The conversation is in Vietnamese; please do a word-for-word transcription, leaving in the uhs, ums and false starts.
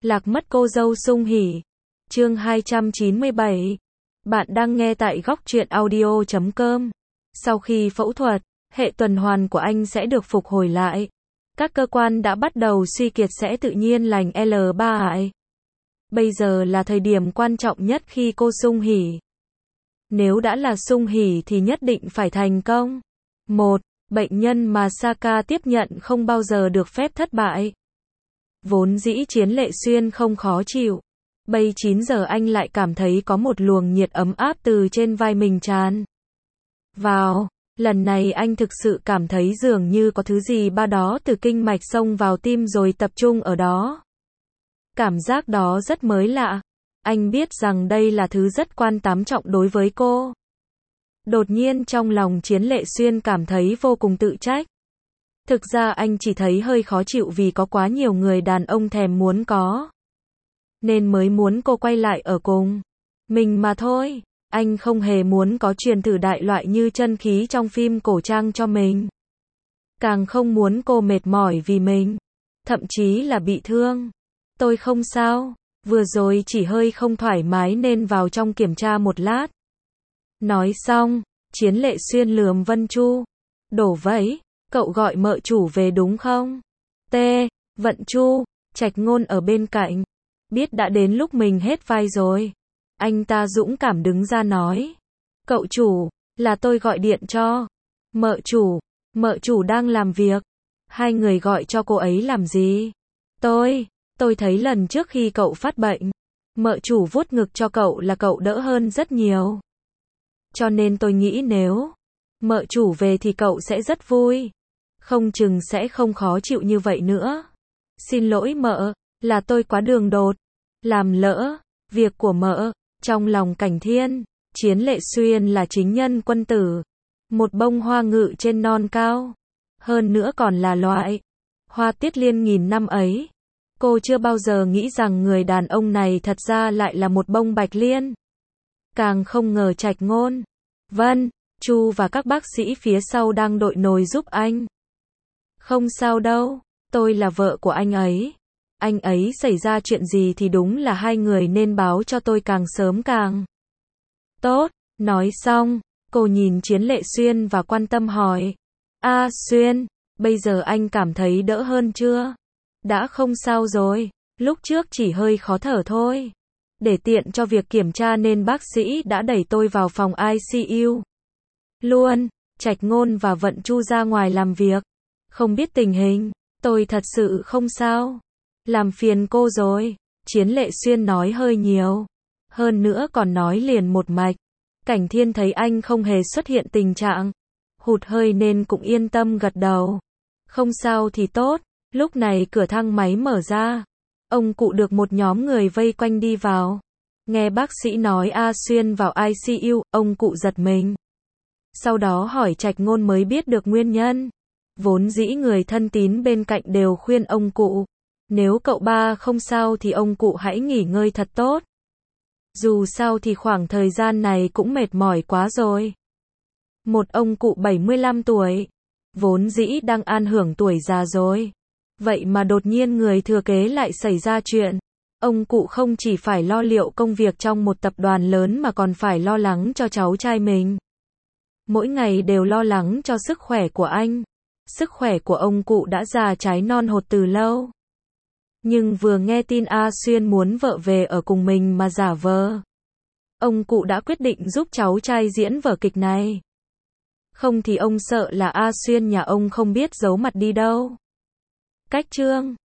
Lạc mất cô dâu Sung Hỉ. Chương hai trăm chín mươi bảy. Bạn đang nghe tại góc truyện audio chấm com. Sau khi phẫu thuật, hệ tuần hoàn của anh sẽ được phục hồi lại. Các cơ quan đã bắt đầu suy kiệt sẽ tự nhiên lành L ba hại. Bây giờ là thời điểm quan trọng nhất khi cô Sung Hỉ. Nếu đã là Sung Hỉ thì nhất định phải thành công. một. Bệnh nhân mà Saka tiếp nhận không bao giờ được phép thất bại. Vốn dĩ Chiến Lệ Xuyên không khó chịu. Bây chín giờ anh lại cảm thấy có một luồng nhiệt ấm áp từ trên vai mình tràn vào. Lần này anh thực sự cảm thấy dường như có thứ gì ba đó từ kinh mạch xông vào tim rồi tập trung ở đó. Cảm giác đó rất mới lạ. Anh biết rằng đây là thứ rất quan tám trọng đối với cô. Đột nhiên trong lòng Chiến Lệ Xuyên cảm thấy vô cùng tự trách. Thực ra anh chỉ thấy hơi khó chịu vì có quá nhiều người đàn ông thèm muốn có. Nên mới muốn cô quay lại ở cùng mình mà thôi. Anh không hề muốn có truyền thử đại loại như chân khí trong phim cổ trang cho mình. Càng không muốn cô mệt mỏi vì mình. Thậm chí là bị thương. Tôi không sao. Vừa rồi chỉ hơi không thoải mái nên vào trong kiểm tra một lát. Nói xong, Chiến Lệ Xuyên lườm Vân Chu. Đổ vấy, cậu gọi mợ chủ về đúng không? T. Vận Chu, Trạch Ngôn ở bên cạnh. Biết đã đến lúc mình hết vai rồi. Anh ta dũng cảm đứng ra nói. Cậu chủ, là tôi gọi điện cho. Mợ chủ, mợ chủ đang làm việc. Hai người gọi cho cô ấy làm gì? Tôi, tôi thấy lần trước khi cậu phát bệnh, mợ chủ vuốt ngực cho cậu là cậu đỡ hơn rất nhiều. Cho nên tôi nghĩ nếu mợ chủ về thì cậu sẽ rất vui. Không chừng sẽ không khó chịu như vậy nữa. Xin lỗi mợ, là tôi quá đường đột. Làm lỡ việc của mợ. Trong lòng Cảnh Thiên, Chiến Lệ Xuyên là chính nhân quân tử. Một bông hoa ngự trên non cao. Hơn nữa còn là loại hoa tiết liên nghìn năm ấy. Cô chưa bao giờ nghĩ rằng người đàn ông này thật ra lại là một bông bạch liên. Càng không ngờ Trạch Ngôn, Vân Chu và các bác sĩ phía sau đang đội nồi giúp anh. Không sao đâu, tôi là vợ của anh ấy. Anh ấy xảy ra chuyện gì thì đúng là hai người nên báo cho tôi càng sớm càng tốt. Nói xong, cô nhìn Chiến Lệ Xuyên và quan tâm hỏi. A Xuyên, bây giờ anh cảm thấy đỡ hơn chưa? Đã không sao rồi, lúc trước chỉ hơi khó thở thôi. Để tiện cho việc kiểm tra nên bác sĩ đã đẩy tôi vào phòng I C U. Luôn, Trạch Ngôn và Vận Chu ra ngoài làm việc. Không biết tình hình, tôi thật sự không sao. Làm phiền cô rồi, Chiến Lệ Xuyên nói hơi nhiều. Hơn nữa còn nói liền một mạch. Cảnh Thiên thấy anh không hề xuất hiện tình trạng hụt hơi nên cũng yên tâm gật đầu. Không sao thì tốt. Lúc này cửa thang máy mở ra. Ông cụ được một nhóm người vây quanh đi vào. Nghe bác sĩ nói A Xuyên vào I C U, ông cụ giật mình. Sau đó hỏi Trạch Ngôn mới biết được nguyên nhân. Vốn dĩ người thân tín bên cạnh đều khuyên ông cụ. Nếu cậu ba không sao thì ông cụ hãy nghỉ ngơi thật tốt. Dù sao thì khoảng thời gian này cũng mệt mỏi quá rồi. Một ông cụ bảy mươi lăm tuổi. Vốn dĩ đang an hưởng tuổi già rồi. Vậy mà đột nhiên người thừa kế lại xảy ra chuyện. Ông cụ không chỉ phải lo liệu công việc trong một tập đoàn lớn mà còn phải lo lắng cho cháu trai mình. Mỗi ngày đều lo lắng cho sức khỏe của anh. Sức khỏe của ông cụ đã già trái non hột từ lâu. Nhưng vừa nghe tin A Xuyên muốn vợ về ở cùng mình mà giả vờ. Ông cụ đã quyết định giúp cháu trai diễn vở kịch này. Không thì ông sợ là A Xuyên nhà ông không biết giấu mặt đi đâu. Cách chương